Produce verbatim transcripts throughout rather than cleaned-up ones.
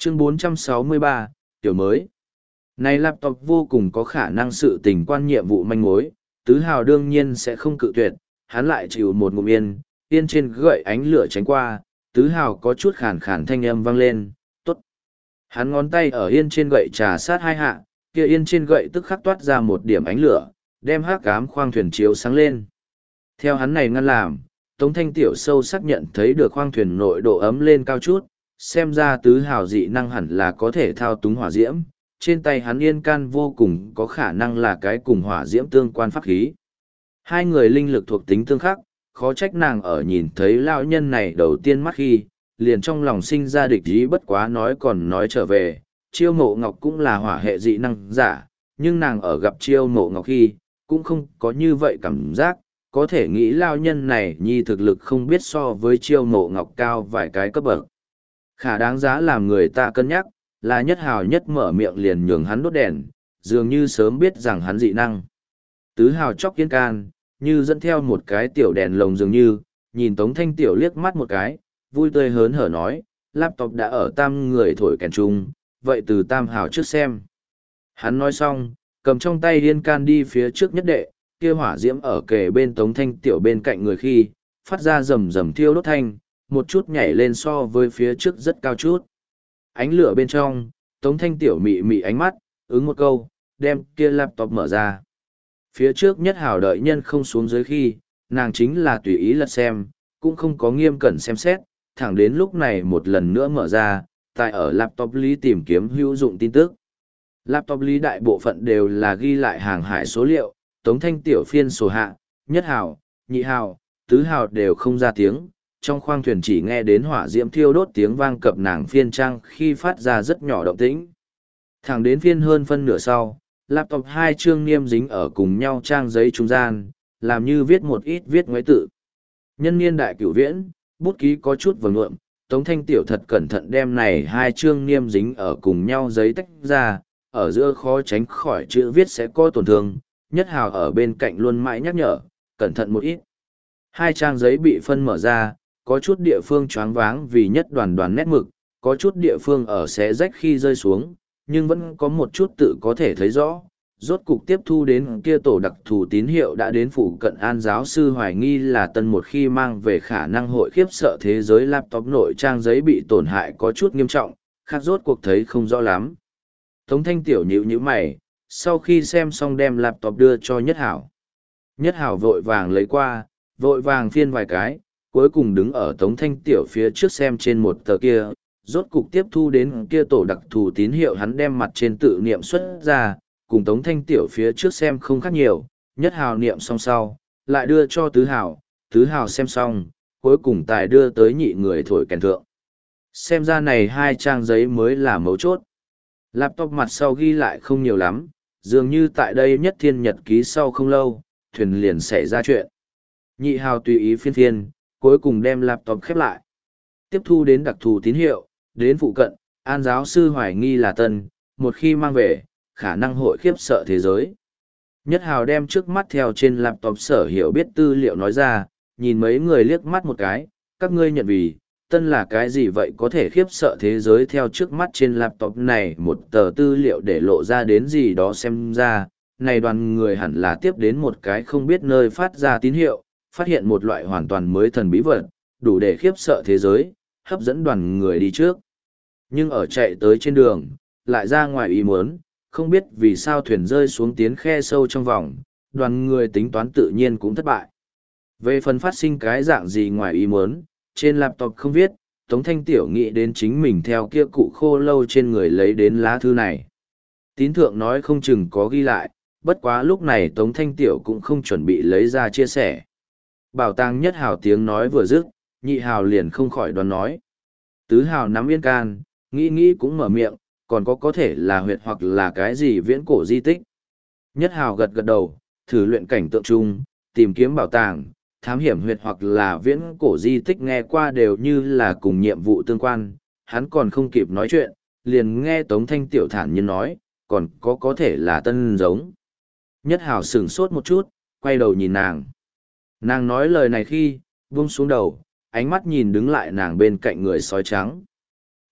Chương bốn trăm sáu mươi ba, tiểu mới. Này laptop vô cùng có khả năng sự tình quan nhiệm vụ manh mối, Tứ Hào đương nhiên sẽ không cự tuyệt, hắn lại chịu một ngụm yên, yên trên gậy ánh lửa tránh qua, Tứ Hào có chút khàn khàn thanh âm vang lên, tốt. Hắn ngón tay ở yên trên gậy trà sát hai hạ, kia yên trên gậy tức khắc toát ra một điểm ánh lửa, đem hắc ám khoang thuyền chiếu sáng lên. Theo hắn này ngăn làm, Tống Thanh Tiểu sâu xác nhận thấy được khoang thuyền nội độ ấm lên cao chút, xem ra Tứ Hào dị năng hẳn là có thể thao túng hỏa diễm, trên tay hắn yên can vô cùng có khả năng là cái cùng hỏa diễm tương quan pháp khí. Hai người linh lực thuộc tính tương khắc, khó trách nàng ở nhìn thấy lão nhân này đầu tiên mắt khi, liền trong lòng sinh ra địch ý bất quá nói còn nói trở về, Chiêu Mộ Ngọc cũng là hỏa hệ dị năng giả, nhưng nàng ở gặp Chiêu Mộ Ngọc khi, cũng không có như vậy cảm giác, có thể nghĩ lão nhân này nhi thực lực không biết so với Chiêu Mộ Ngọc cao vài cái cấp bậc. Khả đáng giá làm người ta cân nhắc, là Nhất Hào nhất mở miệng liền nhường hắn đốt đèn, dường như sớm biết rằng hắn dị năng. Tứ Hào chóc yên can, như dẫn theo một cái tiểu đèn lồng dường như, nhìn Tống Thanh Tiểu liếc mắt một cái, vui tươi hớn hở nói, laptop đã ở tam người thổi kèn chung, vậy từ tam hào trước xem. Hắn nói xong, cầm trong tay yên can đi phía trước nhất đệ, kia hỏa diễm ở kề bên Tống Thanh Tiểu bên cạnh người khi, phát ra rầm rầm thiêu đốt thanh, một chút nhảy lên so với phía trước rất cao chút. Ánh lửa bên trong, Tống Thanh Tiểu mị mị ánh mắt, ứng một câu, đem kia laptop mở ra. Phía trước Nhất Hào đợi nhân không xuống dưới khi, nàng chính là tùy ý lật xem, cũng không có nghiêm cẩn xem xét, thẳng đến lúc này một lần nữa mở ra, tại ở laptop lý tìm kiếm hữu dụng tin tức. Laptop lý đại bộ phận đều là ghi lại hàng hải số liệu, Tống Thanh Tiểu phiên sổ hạ, Nhất Hào, Nhị Hào, Tứ Hào đều không ra tiếng, trong khoang thuyền chỉ nghe đến hỏa diễm thiêu đốt tiếng vang cập nàng phiên trang khi phát ra rất nhỏ động tĩnh. Thẳng đến phiên hơn phân nửa sau, laptop hai chương niêm dính ở cùng nhau trang giấy trung gian, làm như viết một ít viết ngoáy tự. Nhân niên đại cửu viễn, bút ký có chút vầng nhuộm, Tống Thanh Tiểu thật cẩn thận đem này hai chương niêm dính ở cùng nhau giấy tách ra, ở giữa khó tránh khỏi chữ viết sẽ có tổn thương, Nhất Hào ở bên cạnh luôn mãi nhắc nhở, cẩn thận một ít. Hai trang giấy bị phân mở ra, có chút địa phương choáng váng vì nhất đoàn đoàn nét mực, có chút địa phương ở xé rách khi rơi xuống, nhưng vẫn có một chút tự có thể thấy rõ. Rốt cục tiếp thu đến kia tổ đặc thù tín hiệu đã đến phụ cận An giáo sư hoài nghi là tân một khi mang về khả năng hội khiếp sợ thế giới laptop nội trang giấy bị tổn hại có chút nghiêm trọng, khác rốt cuộc thấy không rõ lắm. Tống Thanh Tiểu nhíu nhíu mày, sau khi xem xong đem laptop đưa cho Nhất Hảo. Nhất Hảo vội vàng lấy qua, vội vàng phiên vài cái, cuối cùng đứng ở Tống Thanh Tiểu phía trước xem trên một tờ kia, rốt cục tiếp thu đến kia tổ đặc thù tín hiệu hắn đem mặt trên tự niệm xuất ra, cùng Tống Thanh Tiểu phía trước xem không khác nhiều, Nhất Hào niệm xong sau, lại đưa cho Tứ Hào, Tứ Hào xem xong, cuối cùng tài đưa tới nhị người thổi kèn thượng. Xem ra này hai trang giấy mới là mấu chốt. Laptop mặt sau ghi lại không nhiều lắm, dường như tại đây Nhất Thiên nhật ký sau không lâu, thuyền liền xảy ra chuyện. Nhị Hào tùy ý phiên phiên, cuối cùng đem laptop khép lại. Tiếp thu đến đặc thù tín hiệu, đến phụ cận, An giáo sư hoài nghi là tân, một khi mang về, khả năng hội khiếp sợ thế giới. Nhất Hào đem trước mắt theo trên laptop sở hiểu biết tư liệu nói ra, nhìn mấy người liếc mắt một cái, các ngươi nhận vì, tân là cái gì vậy có thể khiếp sợ thế giới theo trước mắt trên laptop này một tờ tư liệu để lộ ra đến gì đó xem ra, này đoàn người hẳn là tiếp đến một cái không biết nơi phát ra tín hiệu, phát hiện một loại hoàn toàn mới thần bí vật, đủ để khiếp sợ thế giới, hấp dẫn đoàn người đi trước. Nhưng ở chạy tới trên đường, lại ra ngoài ý muốn, không biết vì sao thuyền rơi xuống tiến khe sâu trong vòng, đoàn người tính toán tự nhiên cũng thất bại. Về phần phát sinh cái dạng gì ngoài ý muốn, trên laptop không viết, Tống Thanh Tiểu nghĩ đến chính mình theo kia cụ khô lâu trên người lấy đến lá thư này. Tín thượng nói không chừng có ghi lại, bất quá lúc này Tống Thanh Tiểu cũng không chuẩn bị lấy ra chia sẻ. Bảo tàng Nhất Hào tiếng nói vừa dứt, Nhị Hào liền không khỏi đoán nói. Tứ Hào nắm yên can, nghĩ nghĩ cũng mở miệng, còn có có thể là huyệt hoặc là cái gì viễn cổ di tích. Nhất Hào gật gật đầu, thử luyện cảnh tượng chung, tìm kiếm bảo tàng, thám hiểm huyệt hoặc là viễn cổ di tích nghe qua đều như là cùng nhiệm vụ tương quan, hắn còn không kịp nói chuyện, liền nghe Tống Thanh Tiểu thản nhiên nói, còn có có thể là tân giống. Nhất Hào sửng sốt một chút, quay đầu nhìn nàng. Nàng nói lời này khi, buông xuống đầu, ánh mắt nhìn đứng lại nàng bên cạnh người sói trắng.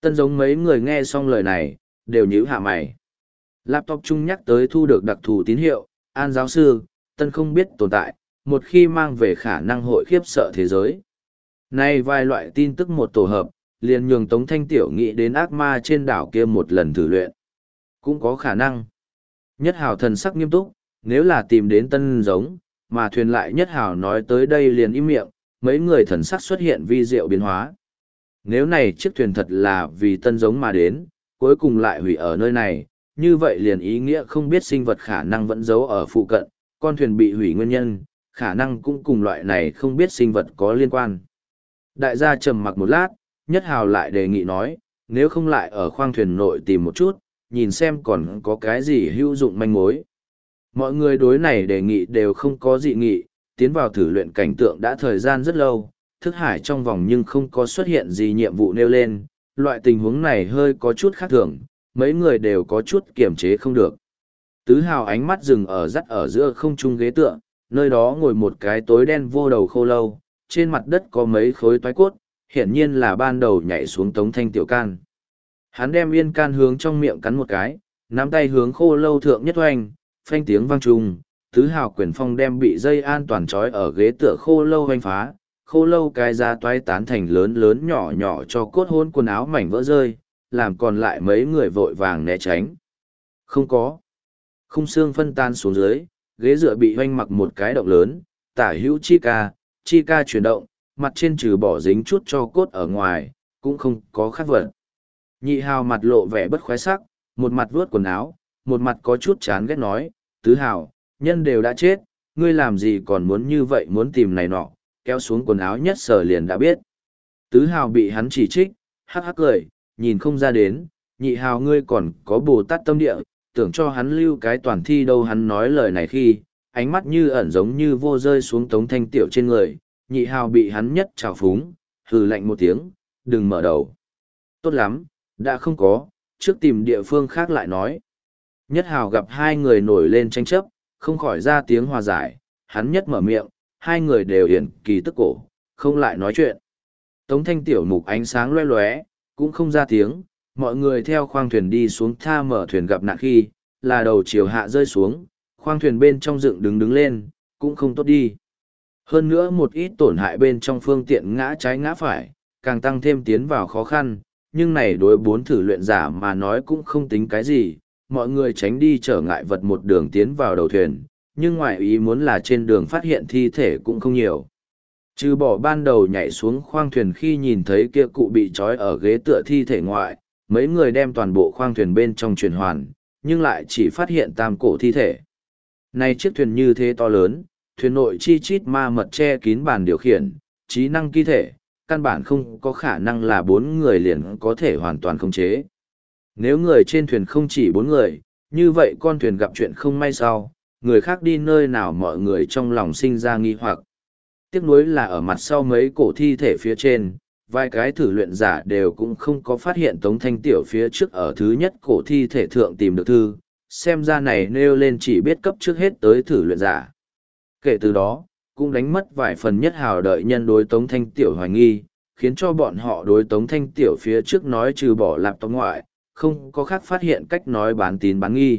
Tân giống mấy người nghe xong lời này, đều nhíu hạ mày. Laptop chung nhắc tới thu được đặc thù tín hiệu, An giáo sư, Tân không biết tồn tại, một khi mang về khả năng hội khiếp sợ thế giới. Nay vài loại tin tức một tổ hợp, liền nhường Tống Thanh Tiểu nghĩ đến ác ma trên đảo kia một lần thử luyện. Cũng có khả năng. Nhất Hào thần sắc nghiêm túc, nếu là tìm đến Tân giống, mà thuyền lại Nhất Hào nói tới đây liền im miệng, mấy người thần sắc xuất hiện vi diệu biến hóa. Nếu này chiếc thuyền thật là vì Tân giống mà đến, cuối cùng lại hủy ở nơi này, như vậy liền ý nghĩa không biết sinh vật khả năng vẫn giấu ở phụ cận, con thuyền bị hủy nguyên nhân, khả năng cũng cùng loại này không biết sinh vật có liên quan. Đại gia trầm mặc một lát, Nhất Hào lại đề nghị nói, nếu không lại ở khoang thuyền nội tìm một chút, nhìn xem còn có cái gì hữu dụng manh mối. Mọi người đối này đề nghị đều không có dị nghị, tiến vào thử luyện cảnh tượng đã thời gian rất lâu, thức hải trong vòng nhưng không có xuất hiện gì nhiệm vụ nêu lên, loại tình huống này hơi có chút khác thường, mấy người đều có chút kiềm chế không được. Tứ Hào ánh mắt dừng ở dắt ở giữa không trung ghế tựa, nơi đó ngồi một cái tối đen vô đầu khô lâu, trên mặt đất có mấy khối toái cốt, hiển nhiên là ban đầu nhảy xuống Tống Thanh Tiểu can. Hắn đem yên can hướng trong miệng cắn một cái, nắm tay hướng khô lâu thượng nhất oanh, phanh tiếng vang trùng, Tứ Hào quyền phong đem bị dây an toàn trói ở ghế tựa khô lâu hoành phá, khô lâu cái ra toái tán thành lớn lớn nhỏ nhỏ cho cốt hôn quần áo mảnh vỡ rơi, làm còn lại mấy người vội vàng né tránh. Không có. Khung xương phân tan xuống dưới, ghế dựa bị hoanh mặc một cái động lớn, tả hữu chi ca, chi ca chuyển động, mặt trên trừ bỏ dính chút cho cốt ở ngoài, cũng không có khác vật. Nhị Hào mặt lộ vẻ bất khoái sắc, một mặt vuốt quần áo, một mặt có chút chán ghét nói, Tứ Hào, nhân đều đã chết, ngươi làm gì còn muốn như vậy muốn tìm này nọ, kéo xuống quần áo nhất sở liền đã biết. Tứ Hào bị hắn chỉ trích, hắc hắc cười, nhìn không ra đến, Nhị Hào ngươi còn có Bồ Tát tâm địa, tưởng cho hắn lưu cái toàn thi đâu. Hắn nói lời này khi, ánh mắt như ẩn giống như vô rơi xuống Tống Thanh Tiểu trên người, Nhị Hào bị hắn nhất trào phúng, hừ lạnh một tiếng, đừng mở đầu. Tốt lắm, đã không có, trước tìm địa phương khác lại nói. Nhất Hào gặp hai người nổi lên tranh chấp, không khỏi ra tiếng hòa giải, hắn nhất mở miệng, hai người đều hiển kỳ tức cổ, không lại nói chuyện. Tống Thanh Tiểu mục ánh sáng loe loé, cũng không ra tiếng, mọi người theo khoang thuyền đi xuống tha mở thuyền gặp nạn khi, là đầu chiều hạ rơi xuống, khoang thuyền bên trong dựng đứng đứng lên, cũng không tốt đi. Hơn nữa một ít tổn hại bên trong phương tiện ngã trái ngã phải, càng tăng thêm tiến vào khó khăn, nhưng này đối bốn thử luyện giả mà nói cũng không tính cái gì, mọi người tránh đi trở ngại vật một đường tiến vào đầu thuyền, nhưng ngoại ý muốn là trên đường phát hiện thi thể cũng không nhiều. Trừ bỏ ban đầu nhảy xuống khoang thuyền khi nhìn thấy kia cụ bị trói ở ghế tựa thi thể ngoại, mấy người đem toàn bộ khoang thuyền bên trong chuyển hoàn, nhưng lại chỉ phát hiện tam cổ thi thể. Này chiếc thuyền như thế to lớn, thuyền nội chi chít ma mật che kín bàn điều khiển, trí năng kỳ thể, căn bản không có khả năng là bốn người liền có thể hoàn toàn khống chế. Nếu người trên thuyền không chỉ bốn người, như vậy con thuyền gặp chuyện không may sau, người khác đi nơi nào mọi người trong lòng sinh ra nghi hoặc. Tiếc nuối là ở mặt sau mấy cổ thi thể phía trên, vài cái thử luyện giả đều cũng không có phát hiện Tống Thanh Tiểu phía trước ở thứ nhất cổ thi thể thượng tìm được thư, xem ra này nêu lên chỉ biết cấp trước hết tới thử luyện giả. Kể từ đó, cũng đánh mất vài phần Nhất Hào đợi nhân đối Tống Thanh Tiểu hoài nghi, khiến cho bọn họ đối Tống Thanh Tiểu phía trước nói trừ bỏ lạp tống ngoại, không có khác phát hiện cách nói bán tín bán nghi.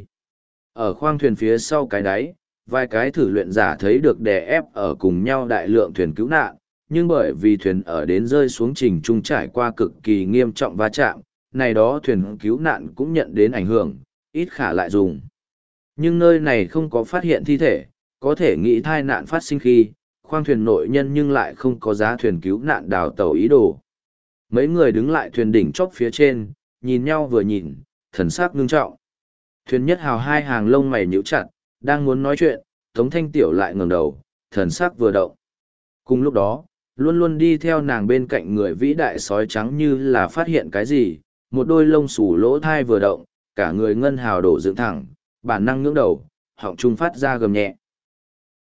Ở khoang thuyền phía sau cái đáy, vài cái thử luyện giả thấy được đè ép ở cùng nhau đại lượng thuyền cứu nạn, nhưng bởi vì thuyền ở đến rơi xuống trình trung trải qua cực kỳ nghiêm trọng va chạm, này đó thuyền cứu nạn cũng nhận đến ảnh hưởng, ít khả lại dùng. Nhưng nơi này không có phát hiện thi thể, có thể nghĩ thai nạn phát sinh khi, khoang thuyền nội nhân nhưng lại không có giá thuyền cứu nạn đào tàu ý đồ. Mấy người đứng lại thuyền đỉnh chóp phía trên, nhìn nhau vừa nhìn, thần sắc ngưng trọng. Thuyền Nhất Hào hai hàng lông mày nhíu chặt, đang muốn nói chuyện, Tống Thanh Tiểu lại ngẩng đầu, thần sắc vừa động. Cùng lúc đó, luôn luôn đi theo nàng bên cạnh người vĩ đại sói trắng như là phát hiện cái gì, một đôi lông xù lỗ thai vừa động, cả người ngân hào đổ dựng thẳng, bản năng ngưỡng đầu, họng trung phát ra gầm nhẹ.